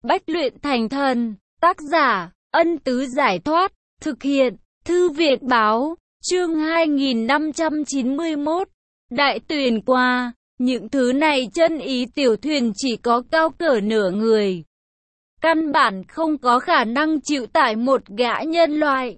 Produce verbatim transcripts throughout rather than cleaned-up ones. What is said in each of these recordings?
Bách luyện thành thần. Tác giả, Ân Tứ Giải Thoát. Thực hiện, Thư viện Báo. Chương hai nghìn năm trăm chín mươi mốt. Đại tuyển qua. Những thứ này chân ý tiểu thuyền chỉ có cao cỡ nửa người. Căn bản không có khả năng chịu tải một gã nhân loại.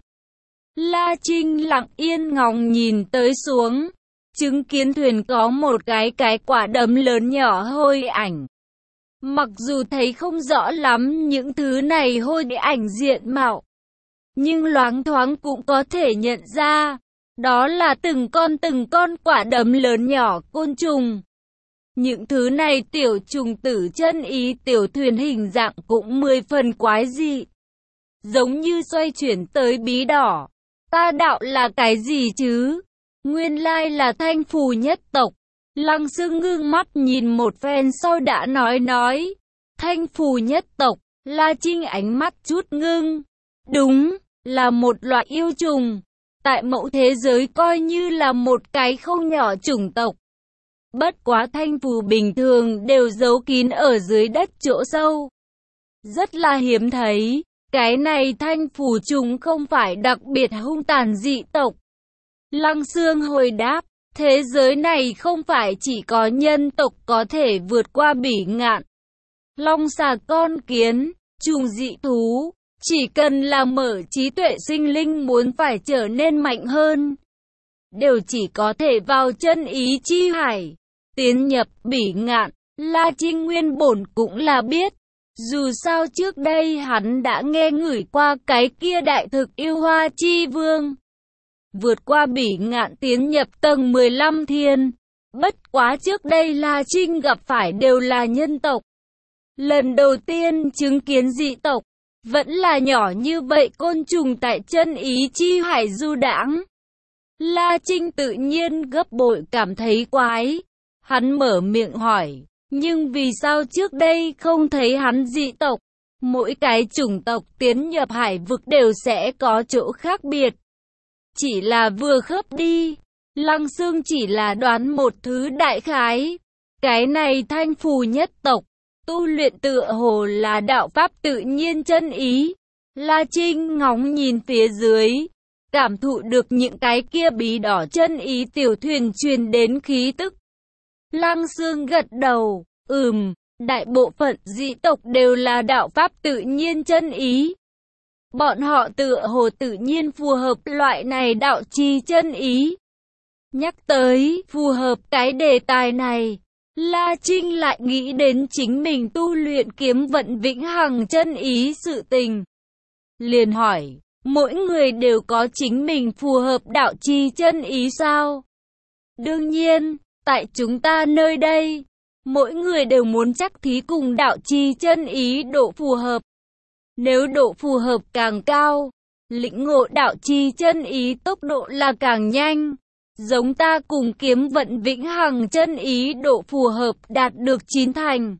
La Trinh lặng yên ngóng nhìn tới xuống. Chứng kiến thuyền có một cái cái quả đấm lớn nhỏ hôi ảnh. Mặc dù thấy không rõ lắm những thứ này hôi ảnh diện mạo, nhưng loáng thoáng cũng có thể nhận ra, đó là từng con từng con quả đấm lớn nhỏ côn trùng. Những thứ này tiểu trùng tử chân ý tiểu thuyền hình dạng cũng mười phần quái dị. Giống như xoay chuyển tới bí đỏ. Ta đạo là cái gì chứ? Nguyên lai là Thanh Phù nhất tộc. Lăng Sương ngưng mắt nhìn một phen sau đã nói nói. Thanh Phù nhất tộc, La Trinh ánh mắt chút ngưng. Đúng, là một loại yêu trùng. Tại mẫu thế giới coi như là một cái không nhỏ chủng tộc. Bất quá thanh phù bình thường đều giấu kín ở dưới đất chỗ sâu. Rất là hiếm thấy. Cái này thanh phù trùng không phải đặc biệt hung tàn dị tộc. Lăng Sương hồi đáp. Thế giới này không phải chỉ có nhân tộc có thể vượt qua bỉ ngạn. Long xà con kiến, trùng dị thú. Chỉ cần là mở trí tuệ sinh linh muốn phải trở nên mạnh hơn, đều chỉ có thể vào chân ý chi hải, tiến nhập bỉ ngạn. La Trinh nguyên bổn cũng là biết. Dù sao trước đây hắn đã nghe ngửi qua cái kia đại thực yêu hoa chi vương. Vượt qua bỉ ngạn tiến nhập tầng mười lăm thiên. Bất quá trước đây La Trinh gặp phải đều là nhân tộc. Lần đầu tiên chứng kiến dị tộc. Vẫn là nhỏ như vậy côn trùng tại chân ý chi hải du đãng. La Trinh tự nhiên gấp bội cảm thấy quái. Hắn mở miệng hỏi, nhưng vì sao trước đây không thấy hắn dị tộc? Mỗi cái chủng tộc tiến nhập hải vực đều sẽ có chỗ khác biệt. Chỉ là vừa khớp đi. Lăng Sương chỉ là đoán một thứ đại khái. Cái này Thanh Phù nhất tộc. Tu luyện tựa hồ là đạo pháp tự nhiên chân ý. La Trinh ngóng nhìn phía dưới, cảm thụ được những cái kia bí đỏ chân ý tiểu thuyền truyền đến khí tức. Lăng Sương gật đầu, ừm, đại bộ phận dị tộc đều là đạo pháp tự nhiên chân ý. Bọn họ tựa hồ tự nhiên phù hợp loại này đạo chi chân ý. Nhắc tới phù hợp cái đề tài này, La Trinh lại nghĩ đến chính mình tu luyện kiếm vận vĩnh hằng chân ý sự tình. Liền hỏi, mỗi người đều có chính mình phù hợp đạo chi chân ý sao? Đương nhiên, tại chúng ta nơi đây, mỗi người đều muốn chắc thí cùng đạo chi chân ý độ phù hợp. Nếu độ phù hợp càng cao, lĩnh ngộ đạo chi chân ý tốc độ là càng nhanh. Giống ta cùng kiếm vận vĩnh hằng chân ý độ phù hợp đạt được chín thành.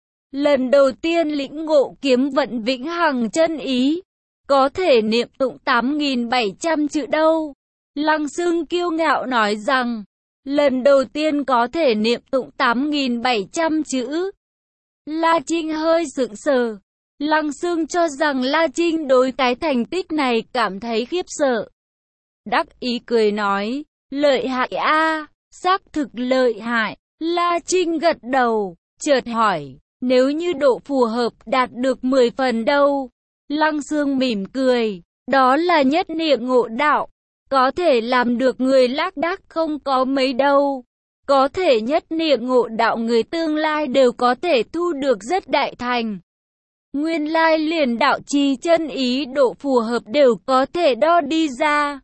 Lần đầu tiên lĩnh ngộ kiếm vận vĩnh hằng chân ý, có thể niệm tụng tám nghìn bảy trăm chữ đâu. Lăng Sương kiêu ngạo nói rằng, lần đầu tiên có thể niệm tụng tám nghìn bảy trăm chữ. La Trinh hơi sững sờ. Lăng Sương cho rằng La Trinh đối cái thành tích này cảm thấy khiếp sợ. Đắc ý cười nói, lợi hại a, xác thực lợi hại. La Trinh gật đầu, chợt hỏi, nếu như độ phù hợp đạt được mười phần đâu? Lăng Sương mỉm cười, đó là nhất niệm ngộ đạo, có thể làm được người lác đác không có mấy đâu. Có thể nhất niệm ngộ đạo người tương lai đều có thể thu được rất đại thành. Nguyên lai liền đạo chi chân ý độ phù hợp đều có thể đo đi ra.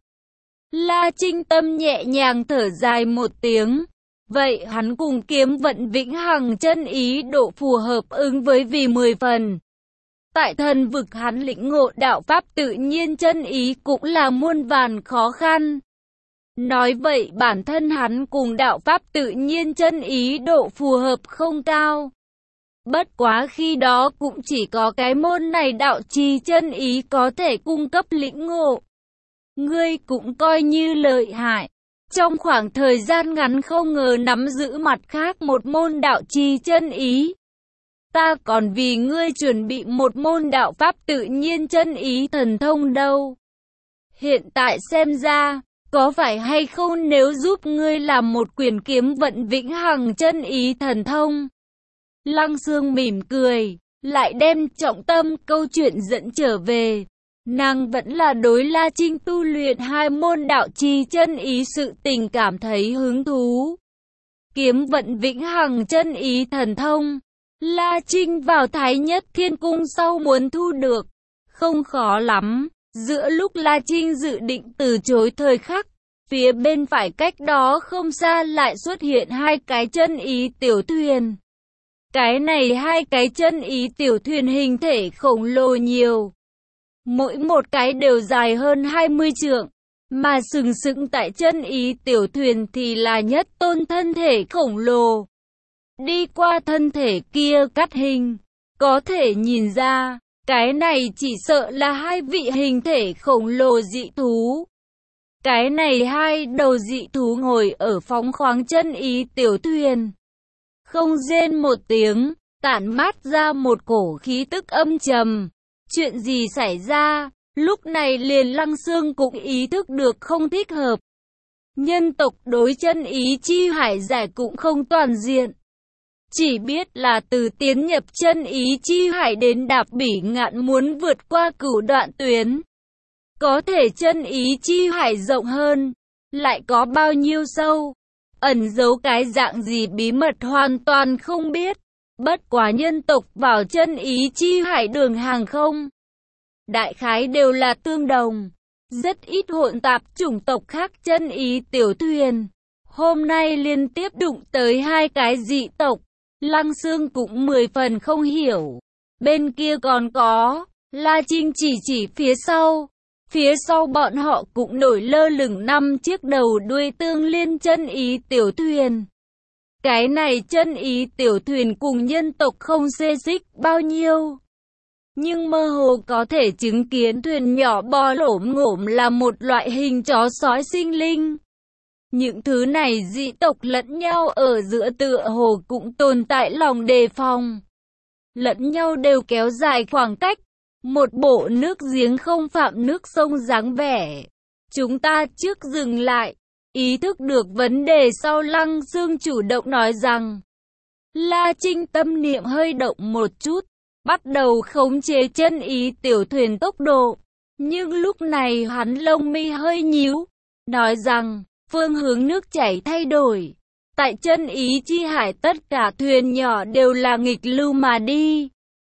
La Trinh tâm nhẹ nhàng thở dài một tiếng. Vậy hắn cùng kiếm vận vĩnh hằng chân ý độ phù hợp ứng với vì mười phần. Tại thần vực hắn lĩnh ngộ đạo pháp tự nhiên chân ý cũng là muôn vàn khó khăn. Nói vậy bản thân hắn cùng đạo pháp tự nhiên chân ý độ phù hợp không cao. Bất quá khi đó cũng chỉ có cái môn này đạo chi chân ý có thể cung cấp lĩnh ngộ. Ngươi cũng coi như lợi hại. Trong khoảng thời gian ngắn không ngờ nắm giữ mặt khác một môn đạo chi chân ý. Ta còn vì ngươi chuẩn bị một môn đạo pháp tự nhiên chân ý thần thông đâu. Hiện tại xem ra, có phải hay không nếu giúp ngươi làm một quyển kiếm vận vĩnh hằng chân ý thần thông? Lăng Xương mỉm cười, lại đem trọng tâm câu chuyện dẫn trở về. Nàng vẫn là đối La Trinh tu luyện hai môn đạo chi chân ý sự tình cảm thấy hứng thú. Kiếm vận vĩnh hằng chân ý thần thông, La Trinh vào Thái Nhất Thiên Cung sau muốn thu được, không khó lắm. Giữa lúc La Trinh dự định từ chối thời khắc, phía bên phải cách đó không xa lại xuất hiện hai cái chân ý tiểu thuyền. Cái này hai cái chân ý tiểu thuyền hình thể khổng lồ nhiều. Mỗi một cái đều dài hơn hai mươi trượng, mà sừng sững tại chân ý tiểu thuyền thì là nhất tôn thân thể khổng lồ. Đi qua thân thể kia cắt hình, có thể nhìn ra, cái này chỉ sợ là hai vị hình thể khổng lồ dị thú. Cái này hai đầu dị thú ngồi ở phóng khoáng chân ý tiểu thuyền. Không rên một tiếng, tản mát ra một cổ khí tức âm trầm. Chuyện gì xảy ra? Lúc này liền Lăng Xương cũng ý thức được không thích hợp. Nhân tộc đối chân ý chi hải giải cũng không toàn diện. Chỉ biết là từ tiến nhập chân ý chi hải đến đạp bỉ ngạn muốn vượt qua cửu đoạn tuyến. Có thể chân ý chi hải rộng hơn, lại có bao nhiêu sâu, ẩn giấu cái dạng gì bí mật hoàn toàn không biết. Bất quá nhân tộc vào chân ý chi hải đường hàng không, đại khái đều là tương đồng, rất ít hỗn tạp chủng tộc khác chân ý tiểu thuyền. Hôm nay liên tiếp đụng tới hai cái dị tộc, Lăng Xương cũng mười phần không hiểu. Bên kia còn có, La Trinh chỉ chỉ phía sau. Phía sau bọn họ cũng nổi lơ lửng năm chiếc đầu đuôi tương liên chân ý tiểu thuyền. Cái này chân ý tiểu thuyền cùng nhân tộc không xê xích bao nhiêu. Nhưng mơ hồ có thể chứng kiến thuyền nhỏ bò lổm ngổm là một loại hình chó sói sinh linh. Những thứ này dị tộc lẫn nhau ở giữa tựa hồ cũng tồn tại lòng đề phòng. Lẫn nhau đều kéo dài khoảng cách. Một bộ nước giếng không phạm nước sông dáng vẻ. Chúng ta trước dừng lại. Ý thức được vấn đề sau Lăng Xương chủ động nói rằng. La Trinh tâm niệm hơi động một chút. Bắt đầu khống chế chân ý tiểu thuyền tốc độ. Nhưng lúc này hắn lông mi hơi nhíu. Nói rằng, phương hướng nước chảy thay đổi. Tại chân ý chi hải tất cả thuyền nhỏ đều là nghịch lưu mà đi.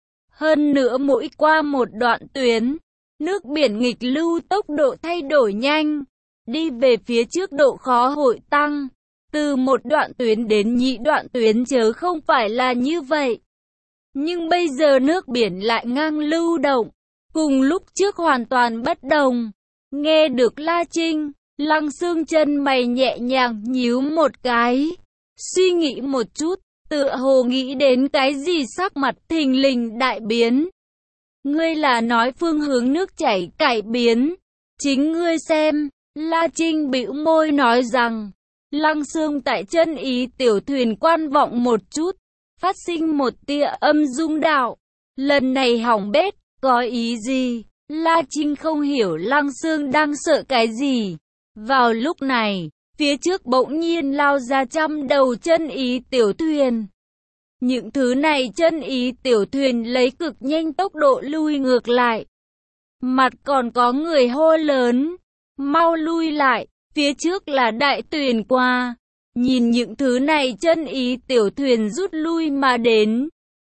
Hơn nữa mỗi qua một đoạn tuyến, nước biển nghịch lưu tốc độ thay đổi nhanh. Đi về phía trước độ khó hội tăng. Từ một đoạn tuyến đến nhị đoạn tuyến chớ không phải là như vậy. Nhưng bây giờ nước biển lại ngang lưu động. Cùng lúc trước hoàn toàn bất đồng. Nghe được La Trinh, Lăng Xương chân mày nhẹ nhàng nhíu một cái. Suy nghĩ một chút, tựa hồ nghĩ đến cái gì sắc mặt thình lình đại biến. Ngươi là nói phương hướng nước chảy cải biến. Chính ngươi xem, La Trinh bĩu môi nói rằng. Lăng Xương tại chân ý tiểu thuyền quan vọng một chút. Phát sinh một tia âm rung đạo. Lần này hỏng bét, có ý gì? La Trinh không hiểu Lăng Xương đang sợ cái gì. Vào lúc này, phía trước bỗng nhiên lao ra trăm đầu chân ý tiểu thuyền. Những thứ này chân ý tiểu thuyền lấy cực nhanh tốc độ lui ngược lại. Mặt còn có người hô lớn. Mau lui lại, phía trước là đại tuyền qua. Nhìn những thứ này chân ý tiểu thuyền rút lui mà đến.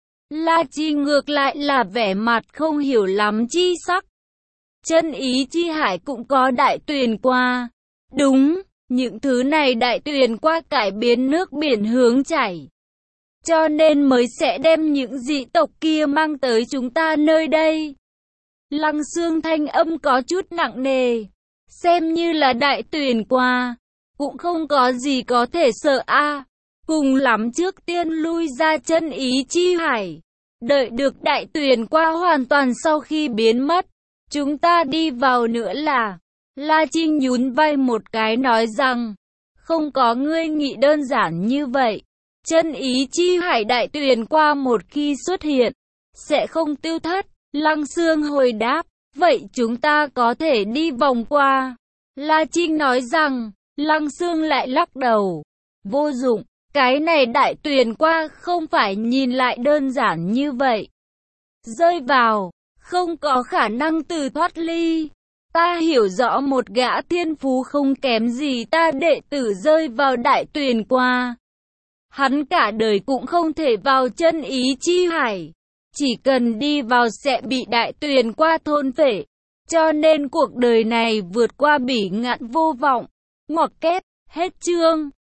La Chi ngược lại là vẻ mặt không hiểu lắm chi sắc. Chân ý chi hải cũng có đại tuyền qua. Đúng, những thứ này đại tuyền qua cải biến nước biển hướng chảy. Cho nên mới sẽ đem những dị tộc kia mang tới chúng ta nơi đây. Lăng Xương thanh âm có chút nặng nề. Xem như là đại tuyền qua. Cũng không có gì có thể sợ a à. Cùng lắm trước tiên lui ra chân ý chi hải. Đợi được đại tuyền qua hoàn toàn sau khi biến mất. Chúng ta đi vào nữa là. La Trinh nhún vai một cái nói rằng. Không có ngươi nghĩ đơn giản như vậy. Chân ý chi hải đại tuyền qua một khi xuất hiện, sẽ không tiêu thất. Lăng Xương hồi đáp, vậy chúng ta có thể đi vòng qua. La Trinh nói rằng, Lăng Xương lại lắc đầu. Vô dụng, cái này đại tuyền qua không phải nhìn lại đơn giản như vậy. Rơi vào, không có khả năng từ thoát ly. Ta hiểu rõ một gã thiên phú không kém gì ta đệ tử rơi vào đại tuyền qua. Hắn cả đời cũng không thể vào chân ý chi hải. Chỉ cần đi vào sẽ bị đại tuyền qua thôn phệ. Cho nên cuộc đời này vượt qua bỉ ngạn vô vọng. Ngoặc kép, hết chương.